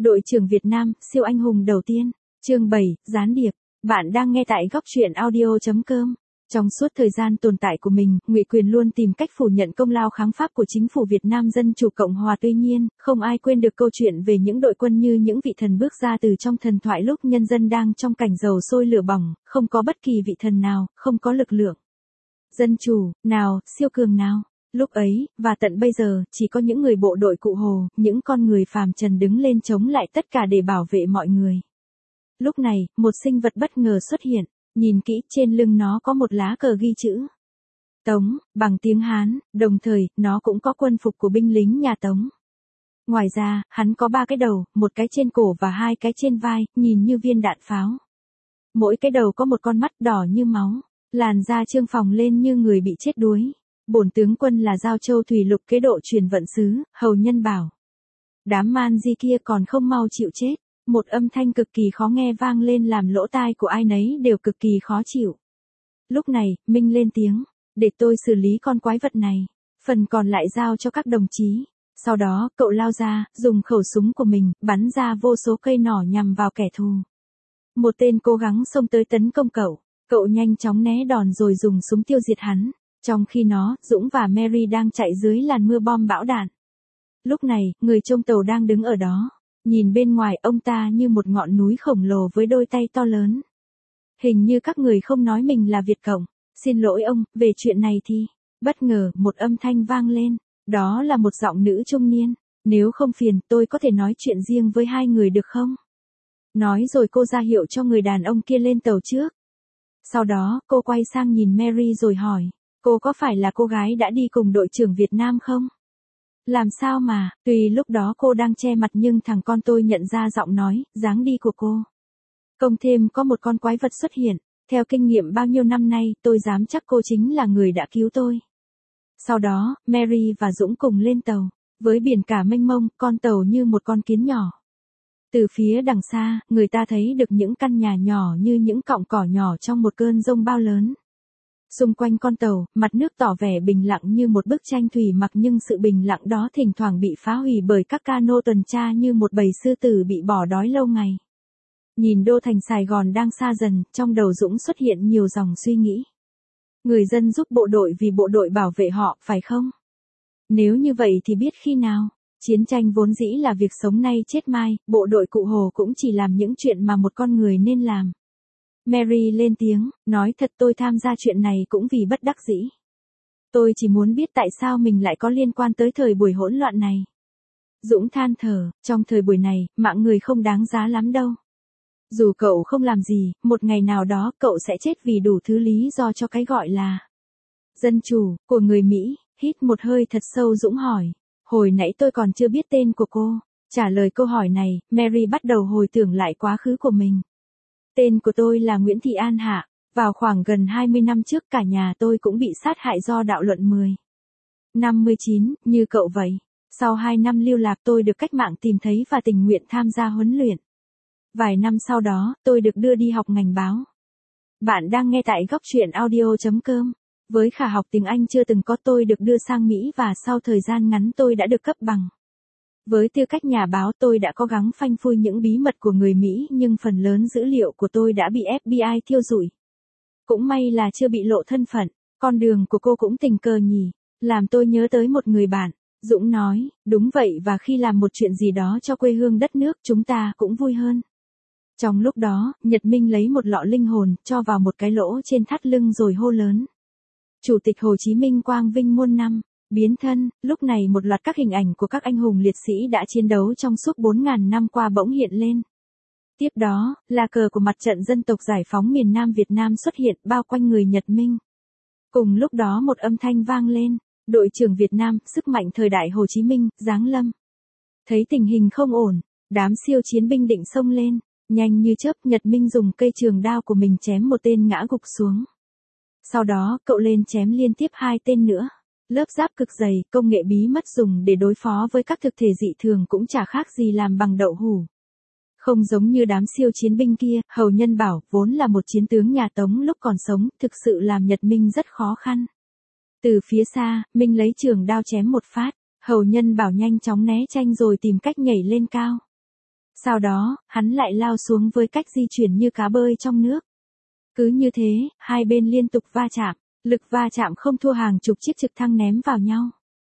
Đội trưởng Việt Nam, siêu anh hùng đầu tiên. Chương 7, gián điệp. Bạn đang nghe tại góc truyện audio.com. Trong suốt thời gian tồn tại của mình, Ngụy Quyền luôn tìm cách phủ nhận công lao kháng Pháp của chính phủ Việt Nam Dân Chủ Cộng Hòa. Tuy nhiên, không ai quên được câu chuyện về những đội quân như những vị thần bước ra từ trong thần thoại lúc nhân dân đang trong cảnh dầu sôi lửa bỏng, không có bất kỳ vị thần nào, không có lực lượng dân chủ nào, siêu cường nào. Lúc ấy, và tận bây giờ, chỉ có những người bộ đội Cụ Hồ, những con người phàm trần đứng lên chống lại tất cả để bảo vệ mọi người. Lúc này, một sinh vật bất ngờ xuất hiện, nhìn kỹ trên lưng nó có một lá cờ ghi chữ Tống, bằng tiếng Hán, đồng thời, nó cũng có quân phục của binh lính nhà Tống. Ngoài ra, hắn có 3 cái đầu, một cái trên cổ và 2 cái trên vai, nhìn như viên đạn pháo. Mỗi cái đầu có một con mắt đỏ như máu, làn da trương phồng lên như người bị chết đuối. Bổn tướng quân là Giao Châu Thủy Lục kế độ truyền vận sứ, Hầu Nhân bảo. Đám man di kia còn không mau chịu chết. Một âm thanh cực kỳ khó nghe vang lên làm lỗ tai của ai nấy đều cực kỳ khó chịu. Lúc này, Minh lên tiếng, để tôi xử lý con quái vật này, phần còn lại giao cho các đồng chí. Sau đó, cậu lao ra, dùng khẩu súng của mình, bắn ra vô số cây nỏ nhằm vào kẻ thù. Một tên cố gắng xông tới tấn công cậu nhanh chóng né đòn rồi dùng súng tiêu diệt hắn. Trong khi nó, Dũng và Mary đang chạy dưới làn mưa bom bão đạn. Lúc này, người trông tàu đang đứng ở đó. Nhìn bên ngoài ông ta như một ngọn núi khổng lồ với đôi tay to lớn. Hình như các người không nói mình là Việt Cộng. Xin lỗi ông, về chuyện này thì. Bất ngờ, một âm thanh vang lên. Đó là một giọng nữ trung niên. Nếu không phiền, tôi có thể nói chuyện riêng với hai người được không? Nói rồi cô ra hiệu cho người đàn ông kia lên tàu trước. Sau đó, cô quay sang nhìn Mary rồi hỏi. Cô có phải là cô gái đã đi cùng đội trưởng Việt Nam không? Làm sao mà, tuy lúc đó cô đang che mặt nhưng thằng con tôi nhận ra giọng nói, dáng đi của cô. Cộng thêm có một con quái vật xuất hiện, theo kinh nghiệm bao nhiêu năm nay tôi dám chắc cô chính là người đã cứu tôi. Sau đó, Mary và Dũng cùng lên tàu, với biển cả mênh mông, con tàu như một con kiến nhỏ. Từ phía đằng xa, người ta thấy được những căn nhà nhỏ như những cọng cỏ nhỏ trong một cơn giông bão lớn. Xung quanh con tàu, mặt nước tỏ vẻ bình lặng như một bức tranh thủy mặc nhưng sự bình lặng đó thỉnh thoảng bị phá hủy bởi các cano tuần tra như một bầy sư tử bị bỏ đói lâu ngày. Nhìn đô thành Sài Gòn đang xa dần, trong đầu Dũng xuất hiện nhiều dòng suy nghĩ. Người dân giúp bộ đội vì bộ đội bảo vệ họ, phải không? Nếu như vậy thì biết khi nào? Chiến tranh vốn dĩ là việc sống nay chết mai, bộ đội Cụ Hồ cũng chỉ làm những chuyện mà một con người nên làm. Mary lên tiếng, nói thật tôi tham gia chuyện này cũng vì bất đắc dĩ. Tôi chỉ muốn biết tại sao mình lại có liên quan tới thời buổi hỗn loạn này. Dũng than thở, trong thời buổi này, mạng người không đáng giá lắm đâu. Dù cậu không làm gì, một ngày nào đó cậu sẽ chết vì đủ thứ lý do cho cái gọi là dân chủ của người Mỹ. Hít một hơi thật sâu Dũng hỏi, hồi nãy tôi còn chưa biết tên của cô. Trả lời câu hỏi này, Mary bắt đầu hồi tưởng lại quá khứ của mình. Tên của tôi là Nguyễn Thị An Hạ, vào khoảng gần 20 năm trước cả nhà tôi cũng bị sát hại do đạo luận 19, như cậu vậy. Sau 2 năm lưu lạc tôi được cách mạng tìm thấy và tình nguyện tham gia huấn luyện. Vài năm sau đó, tôi được đưa đi học ngành báo. Bạn đang nghe tại góc truyện audio.com. Với khả học tiếng Anh chưa từng có tôi được đưa sang Mỹ và sau thời gian ngắn tôi đã được cấp bằng. Với tư cách nhà báo tôi đã cố gắng phanh phui những bí mật của người Mỹ nhưng phần lớn dữ liệu của tôi đã bị FBI thiêu rụi. Cũng may là chưa bị lộ thân phận, con đường của cô cũng tình cờ nhỉ, làm tôi nhớ tới một người bạn. Dũng nói, đúng vậy và khi làm một chuyện gì đó cho quê hương đất nước chúng ta cũng vui hơn. Trong lúc đó, Nhật Minh lấy một lọ linh hồn cho vào một cái lỗ trên thắt lưng rồi hô lớn. Chủ tịch Hồ Chí Minh quang vinh muôn năm. Biến thân, lúc này một loạt các hình ảnh của các anh hùng liệt sĩ đã chiến đấu trong suốt 4.000 năm qua bỗng hiện lên. Tiếp đó, là cờ của mặt trận dân tộc giải phóng miền Nam Việt Nam xuất hiện bao quanh người Nhật Minh. Cùng lúc đó một âm thanh vang lên, đội trưởng Việt Nam, sức mạnh thời đại Hồ Chí Minh, giáng lâm. Thấy tình hình không ổn, đám siêu chiến binh định xông lên, nhanh như chớp Nhật Minh dùng cây trường đao của mình chém một tên ngã gục xuống. Sau đó, cậu lên chém liên tiếp 2 tên nữa. Lớp giáp cực dày, công nghệ bí mật dùng để đối phó với các thực thể dị thường cũng chả khác gì làm bằng đậu hũ. Không giống như đám siêu chiến binh kia, Hầu Nhân bảo, vốn là một chiến tướng nhà Tống lúc còn sống, thực sự làm Nhật Minh rất khó khăn. Từ phía xa, Minh lấy trường đao chém một phát, Hầu Nhân bảo nhanh chóng né tranh rồi tìm cách nhảy lên cao. Sau đó, hắn lại lao xuống với cách di chuyển như cá bơi trong nước. Cứ như thế, hai bên liên tục va chạm, lực va chạm không thua hàng chục chiếc trực thăng ném vào nhau.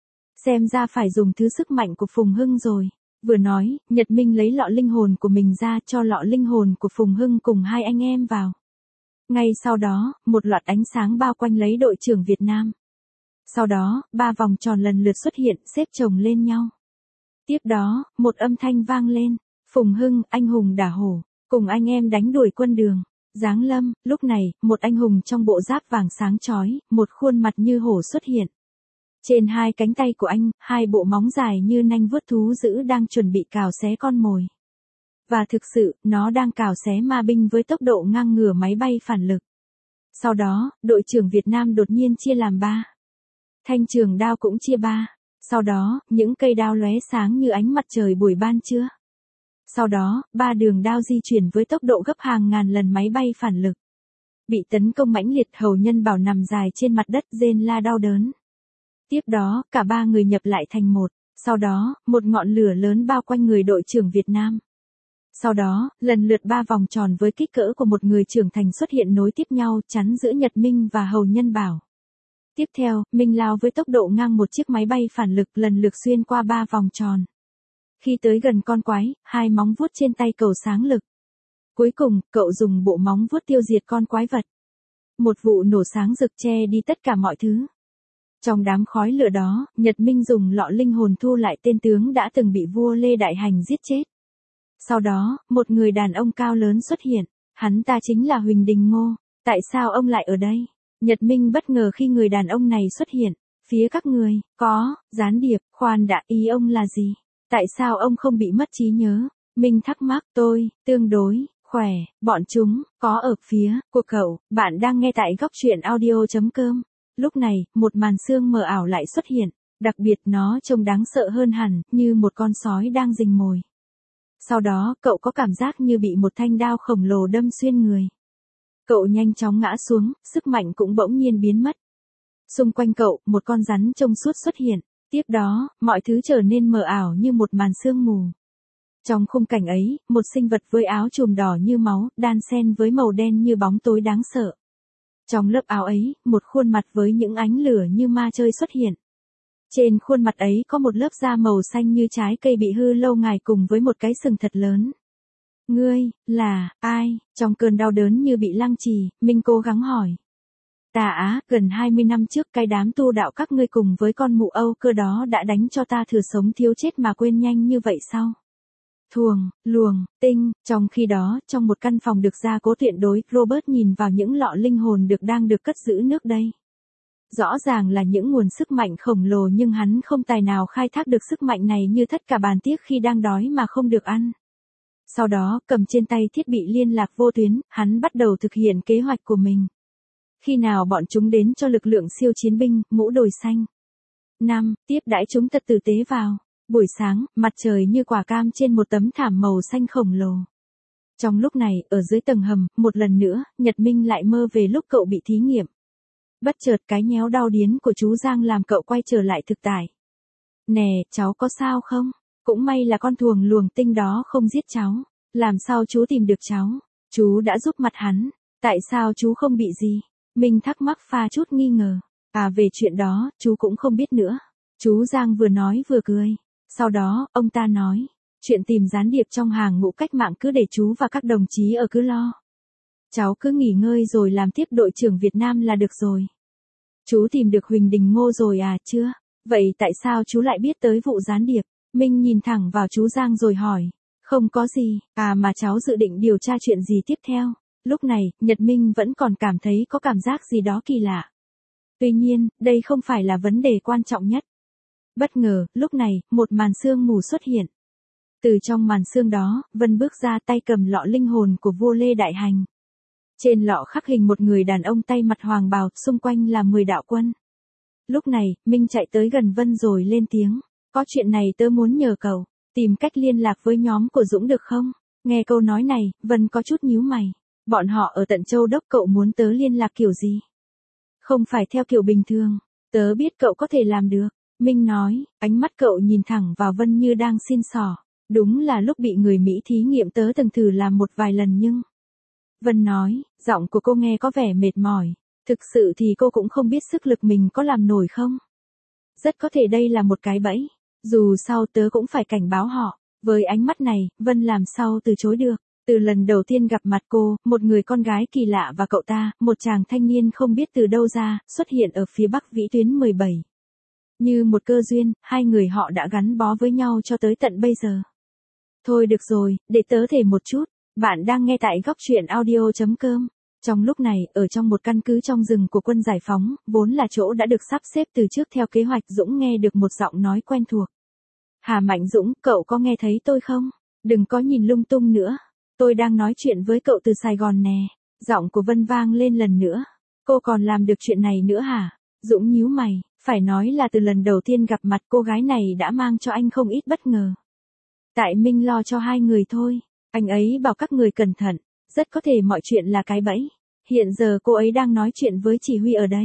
Xem ra phải dùng thứ sức mạnh của Phùng Hưng rồi. Vừa nói, Nhật Minh lấy lọ linh hồn của mình ra cho lọ linh hồn của Phùng Hưng cùng hai anh em vào. Ngay sau đó, một loạt ánh sáng bao quanh lấy đội trưởng Việt Nam. Sau đó, 3 vòng tròn lần lượt xuất hiện, xếp chồng lên nhau. Tiếp đó, một âm thanh vang lên. Phùng Hưng, anh hùng đả hổ, cùng anh em đánh đuổi quân đường. Giáng lâm, lúc này, một anh hùng trong bộ giáp vàng sáng chói, một khuôn mặt như hổ xuất hiện. Trên hai cánh tay của anh, hai bộ móng dài như nanh vuốt thú dữ đang chuẩn bị cào xé con mồi. Và thực sự, nó đang cào xé ma binh với tốc độ ngang ngửa máy bay phản lực. Sau đó, đội trưởng Việt Nam đột nhiên chia làm 3. Thanh trường đao cũng chia 3. Sau đó, những cây đao lóe sáng như ánh mặt trời buổi ban trưa. Sau đó, 3 đường đao di chuyển với tốc độ gấp hàng ngàn lần máy bay phản lực. Bị tấn công mãnh liệt, hầu nhân bảo nằm dài trên mặt đất rên la đau đớn. Tiếp đó, cả 3 người nhập lại thành một. Sau đó, một ngọn lửa lớn bao quanh người đội trưởng Việt Nam. Sau đó, lần lượt 3 vòng tròn với kích cỡ của một người trưởng thành xuất hiện nối tiếp nhau chắn giữa Nhật Minh và hầu nhân bảo. Tiếp theo, Minh lao với tốc độ ngang một chiếc máy bay phản lực lần lượt xuyên qua 3 vòng tròn. Khi tới gần con quái, hai móng vuốt trên tay cậu sáng lực. Cuối cùng, cậu dùng bộ móng vuốt tiêu diệt con quái vật. Một vụ nổ sáng rực che đi tất cả mọi thứ. Trong đám khói lửa đó, Nhật Minh dùng lọ linh hồn thu lại tên tướng đã từng bị vua Lê Đại Hành giết chết. Sau đó, một người đàn ông cao lớn xuất hiện. Hắn ta chính là Huỳnh Đình Ngô. Tại sao ông lại ở đây? Nhật Minh bất ngờ khi người đàn ông này xuất hiện. Phía các người, có, gián điệp, khoan đã, ý ông là gì? Tại sao ông không bị mất trí nhớ? Minh thắc mắc, tôi, tương đối, khỏe, bọn chúng, có ở phía, của cậu, bạn đang nghe tại góc truyện audio.com. Lúc này, một màn sương mờ ảo lại xuất hiện, đặc biệt nó trông đáng sợ hơn hẳn, như một con sói đang rình mồi. Sau đó, cậu có cảm giác như bị một thanh đao khổng lồ đâm xuyên người. Cậu nhanh chóng ngã xuống, sức mạnh cũng bỗng nhiên biến mất. Xung quanh cậu, một con rắn trông suốt xuất hiện. Tiếp đó, mọi thứ trở nên mờ ảo như một màn sương mù. Trong khung cảnh ấy, một sinh vật với áo chùm đỏ như máu, đan xen với màu đen như bóng tối đáng sợ. Trong lớp áo ấy, một khuôn mặt với những ánh lửa như ma chơi xuất hiện. Trên khuôn mặt ấy có một lớp da màu xanh như trái cây bị hư lâu ngày cùng với một cái sừng thật lớn. Ngươi, là, ai? Trong cơn đau đớn như bị lăng trì, Minh cố gắng hỏi. Ta gần 20 năm trước cái đám tu đạo các ngươi cùng với con mụ Âu Cơ đó đã đánh cho ta thừa sống thiếu chết mà quên nhanh như vậy sao? Thuồng, luồng, tinh, trong khi đó, trong một căn phòng được gia cố tuyệt đối, Robert nhìn vào những lọ linh hồn đang được cất giữ nước đây. Rõ ràng là những nguồn sức mạnh khổng lồ nhưng hắn không tài nào khai thác được sức mạnh này như thất cả bàn tiếc khi đang đói mà không được ăn. Sau đó, cầm trên tay thiết bị liên lạc vô tuyến, hắn bắt đầu thực hiện kế hoạch của mình. Khi nào bọn chúng đến cho lực lượng siêu chiến binh, mũ đồi xanh. 5. Tiếp đãi chúng thật tử tế vào. Buổi sáng, mặt trời như quả cam trên một tấm thảm màu xanh khổng lồ. Trong lúc này, ở dưới tầng hầm, một lần nữa, Nhật Minh lại mơ về lúc cậu bị thí nghiệm. Bất chợt cái nhéo đau điến của chú Giang làm cậu quay trở lại thực tại. Nè, cháu có sao không? Cũng may là con thuồng luồng tinh đó không giết cháu. Làm sao chú tìm được cháu? Chú đã giúp mặt hắn. Tại sao chú không bị gì? Minh thắc mắc pha chút nghi ngờ. Về chuyện đó, chú cũng không biết nữa. Chú Giang vừa nói vừa cười. Sau đó, ông ta nói. Chuyện tìm gián điệp trong hàng ngũ cách mạng cứ để chú và các đồng chí ở cứ lo. Cháu cứ nghỉ ngơi rồi làm tiếp đội trưởng Việt Nam là được rồi. Chú tìm được Huỳnh Đình Ngô rồi chưa? Vậy tại sao chú lại biết tới vụ gián điệp? Minh nhìn thẳng vào chú Giang rồi hỏi. Không có gì, mà cháu dự định điều tra chuyện gì tiếp theo? Lúc này, Nhật Minh vẫn còn cảm thấy có cảm giác gì đó kỳ lạ. Tuy nhiên, đây không phải là vấn đề quan trọng nhất. Bất ngờ, lúc này, một màn sương mù xuất hiện. Từ trong màn sương đó, Vân bước ra tay cầm lọ linh hồn của vua Lê Đại Hành. Trên lọ khắc hình một người đàn ông tay mặt hoàng bào, xung quanh là 10 đạo quân. Lúc này, Minh chạy tới gần Vân rồi lên tiếng. Có chuyện này tớ muốn nhờ cậu, tìm cách liên lạc với nhóm của Dũng được không? Nghe câu nói này, Vân có chút nhíu mày. Bọn họ ở tận Châu Đốc, cậu muốn tớ liên lạc kiểu gì? Không phải theo kiểu bình thường. Tớ biết cậu có thể làm được. Minh nói, ánh mắt cậu nhìn thẳng vào Vân như đang xin xỏ. Đúng là lúc bị người Mỹ thí nghiệm tớ từng thử làm một vài lần nhưng... Vân nói, giọng của cô nghe có vẻ mệt mỏi. Thực sự thì cô cũng không biết sức lực mình có làm nổi không. Rất có thể đây là một cái bẫy. Dù sao tớ cũng phải cảnh báo họ. Với ánh mắt này, Vân làm sao từ chối được. Từ lần đầu tiên gặp mặt cô, một người con gái kỳ lạ và cậu ta, một chàng thanh niên không biết từ đâu ra, xuất hiện ở phía bắc vĩ tuyến 17. Như một cơ duyên, hai người họ đã gắn bó với nhau cho tới tận bây giờ. Thôi được rồi, để tớ thề một chút. Bạn đang nghe tại góc truyện audio.com. Trong lúc này, ở trong một căn cứ trong rừng của quân giải phóng, vốn là chỗ đã được sắp xếp từ trước theo kế hoạch, Dũng nghe được một giọng nói quen thuộc. Hà Mạnh Dũng, cậu có nghe thấy tôi không? Đừng có nhìn lung tung nữa. Tôi đang nói chuyện với cậu từ Sài Gòn nè. Giọng của Vân vang lên lần nữa. Cô còn làm được chuyện này nữa hả? Dũng nhíu mày, phải nói là từ lần đầu tiên gặp mặt cô gái này đã mang cho anh không ít bất ngờ. Tại Minh lo cho hai người thôi. Anh ấy bảo các người cẩn thận, rất có thể mọi chuyện là cái bẫy. Hiện giờ cô ấy đang nói chuyện với chỉ huy ở đây.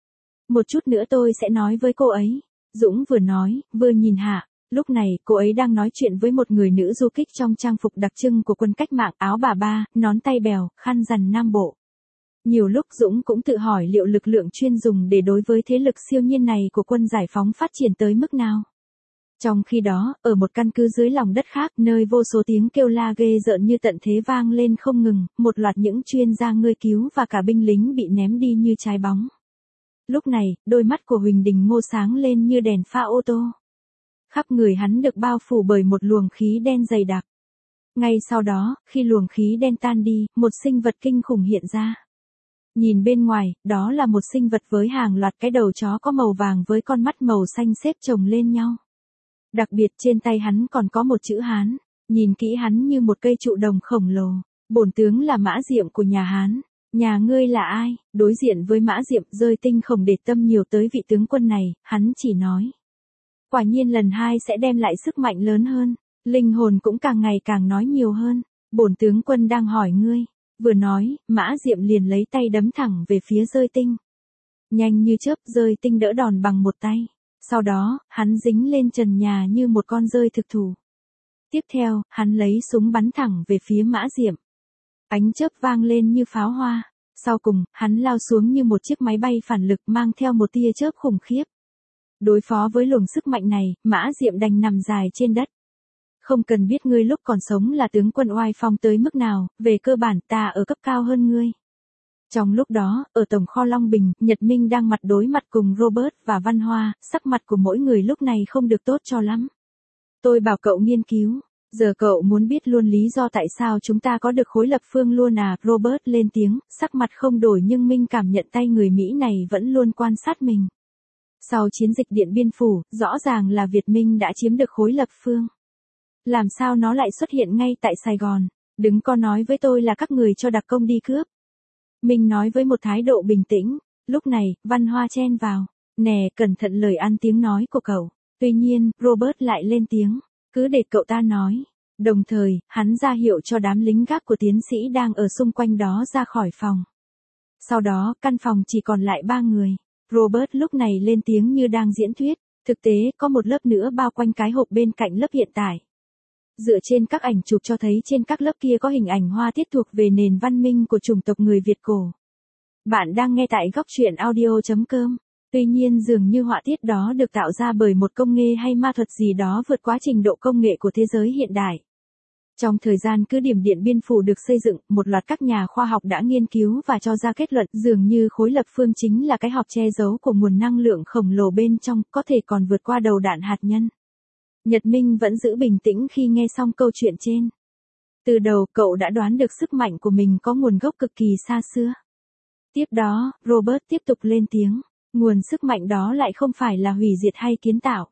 Một chút nữa tôi sẽ nói với cô ấy. Dũng vừa nói, vừa nhìn Hạ. Lúc này, cô ấy đang nói chuyện với một người nữ du kích trong trang phục đặc trưng của quân cách mạng, áo bà ba, nón tay bèo, khăn rằn Nam Bộ. Nhiều lúc Dũng cũng tự hỏi liệu lực lượng chuyên dùng để đối với thế lực siêu nhiên này của quân giải phóng phát triển tới mức nào. Trong khi đó, ở một căn cứ dưới lòng đất khác, nơi vô số tiếng kêu la ghê rợn như tận thế vang lên không ngừng, một loạt những chuyên gia ngươi cứu và cả binh lính bị ném đi như trái bóng. Lúc này, đôi mắt của Huỳnh Đình Ngô sáng lên như đèn pha ô tô. Khắp người hắn được bao phủ bởi một luồng khí đen dày đặc. Ngay sau đó, khi luồng khí đen tan đi, một sinh vật kinh khủng hiện ra. Nhìn bên ngoài, đó là một sinh vật với hàng loạt cái đầu chó có màu vàng với con mắt màu xanh xếp chồng lên nhau. Đặc biệt trên tay hắn còn có một chữ Hán, nhìn kỹ hắn như một cây trụ đồng khổng lồ. Bổn tướng là Mã Diệm của nhà Hán. Nhà ngươi là ai? Đối diện với Mã Diệm, Rơi Tinh không để tâm nhiều tới vị tướng quân này, hắn chỉ nói. Quả nhiên lần hai sẽ đem lại sức mạnh lớn hơn. Linh hồn cũng càng ngày càng nói nhiều hơn. Bổn tướng quân đang hỏi ngươi. Vừa nói, Mã Diệm liền lấy tay đấm thẳng về phía Rơi Tinh. Nhanh như chớp, Rơi Tinh đỡ đòn bằng một tay. Sau đó, hắn dính lên trần nhà như một con rơi thực thù. Tiếp theo, hắn lấy súng bắn thẳng về phía Mã Diệm. Ánh chớp vang lên như pháo hoa. Sau cùng, hắn lao xuống như một chiếc máy bay phản lực mang theo một tia chớp khủng khiếp. Đối phó với luồng sức mạnh này, Mã Diệm đành nằm dài trên đất. Không cần biết ngươi lúc còn sống là tướng quân oai phong tới mức nào, về cơ bản ta ở cấp cao hơn ngươi. Trong lúc đó, ở tổng kho Long Bình, Nhật Minh đang mặt đối mặt cùng Robert và Văn Hoa, sắc mặt của mỗi người lúc này không được tốt cho lắm. Tôi bảo cậu nghiên cứu, giờ cậu muốn biết luôn lý do tại sao chúng ta có được khối lập phương luôn à? Robert lên tiếng, sắc mặt không đổi nhưng Minh cảm nhận tay người Mỹ này vẫn luôn quan sát mình. Sau chiến dịch Điện Biên Phủ, rõ ràng là Việt Minh đã chiếm được khối lập phương. Làm sao nó lại xuất hiện ngay tại Sài Gòn? Đừng có nói với tôi là các người cho đặc công đi cướp. Minh nói với một thái độ bình tĩnh. Lúc này, Văn Hoa chen vào. Nè, cẩn thận lời ăn tiếng nói của cậu. Tuy nhiên, Robert lại lên tiếng. Cứ để cậu ta nói. Đồng thời, hắn ra hiệu cho đám lính gác của tiến sĩ đang ở xung quanh đó ra khỏi phòng. Sau đó, căn phòng chỉ còn lại 3 người. Robert lúc này lên tiếng như đang diễn thuyết. Thực tế, có một lớp nữa bao quanh cái hộp bên cạnh lớp hiện tại. Dựa trên các ảnh chụp cho thấy trên các lớp kia có hình ảnh hoa tiết thuộc về nền văn minh của chủng tộc người Việt cổ. Bạn đang nghe tại góc truyện audio.com. Tuy nhiên dường như họa tiết đó được tạo ra bởi một công nghệ hay ma thuật gì đó vượt quá trình độ công nghệ của thế giới hiện đại. Trong thời gian cứ điểm Điện Biên Phủ được xây dựng, một loạt các nhà khoa học đã nghiên cứu và cho ra kết luận dường như khối lập phương chính là cái hộp che giấu của nguồn năng lượng khổng lồ bên trong, có thể còn vượt qua đầu đạn hạt nhân. Nhật Minh vẫn giữ bình tĩnh khi nghe xong câu chuyện trên. Từ đầu cậu đã đoán được sức mạnh của mình có nguồn gốc cực kỳ xa xưa. Tiếp đó, Robert tiếp tục lên tiếng. Nguồn sức mạnh đó lại không phải là hủy diệt hay kiến tạo.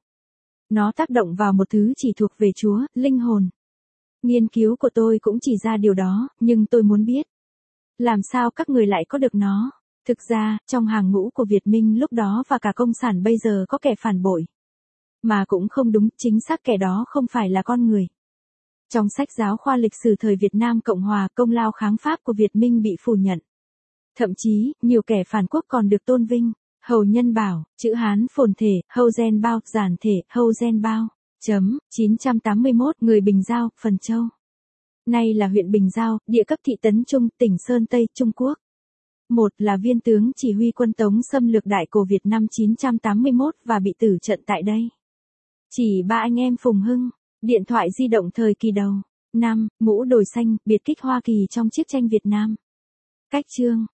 Nó tác động vào một thứ chỉ thuộc về Chúa, linh hồn. Nghiên cứu của tôi cũng chỉ ra điều đó, nhưng tôi muốn biết. Làm sao các người lại có được nó? Thực ra, trong hàng ngũ của Việt Minh lúc đó và cả Cộng sản bây giờ có kẻ phản bội. Mà cũng không đúng, chính xác kẻ đó không phải là con người. Trong sách giáo khoa lịch sử thời Việt Nam Cộng Hòa, công lao kháng Pháp của Việt Minh bị phủ nhận. Thậm chí, nhiều kẻ phản quốc còn được tôn vinh. Hầu Nhân Bảo, chữ Hán phồn thể, Hầu Gen Bao, giản thể, Hầu Gen Bao. 981 người Bình Giao, Phần Châu. Nay là huyện Bình Giao, địa cấp thị Tấn Trung, tỉnh Sơn Tây, Trung Quốc. Một là viên tướng chỉ huy quân Tống xâm lược Đại Cổ Việt năm 981 và bị tử trận tại đây. Chỉ ba anh em Phùng Hưng. Điện thoại di động thời kỳ đầu. 5. Mũ đồi xanh, biệt kích Hoa Kỳ trong chiến tranh Việt Nam. Cách chương.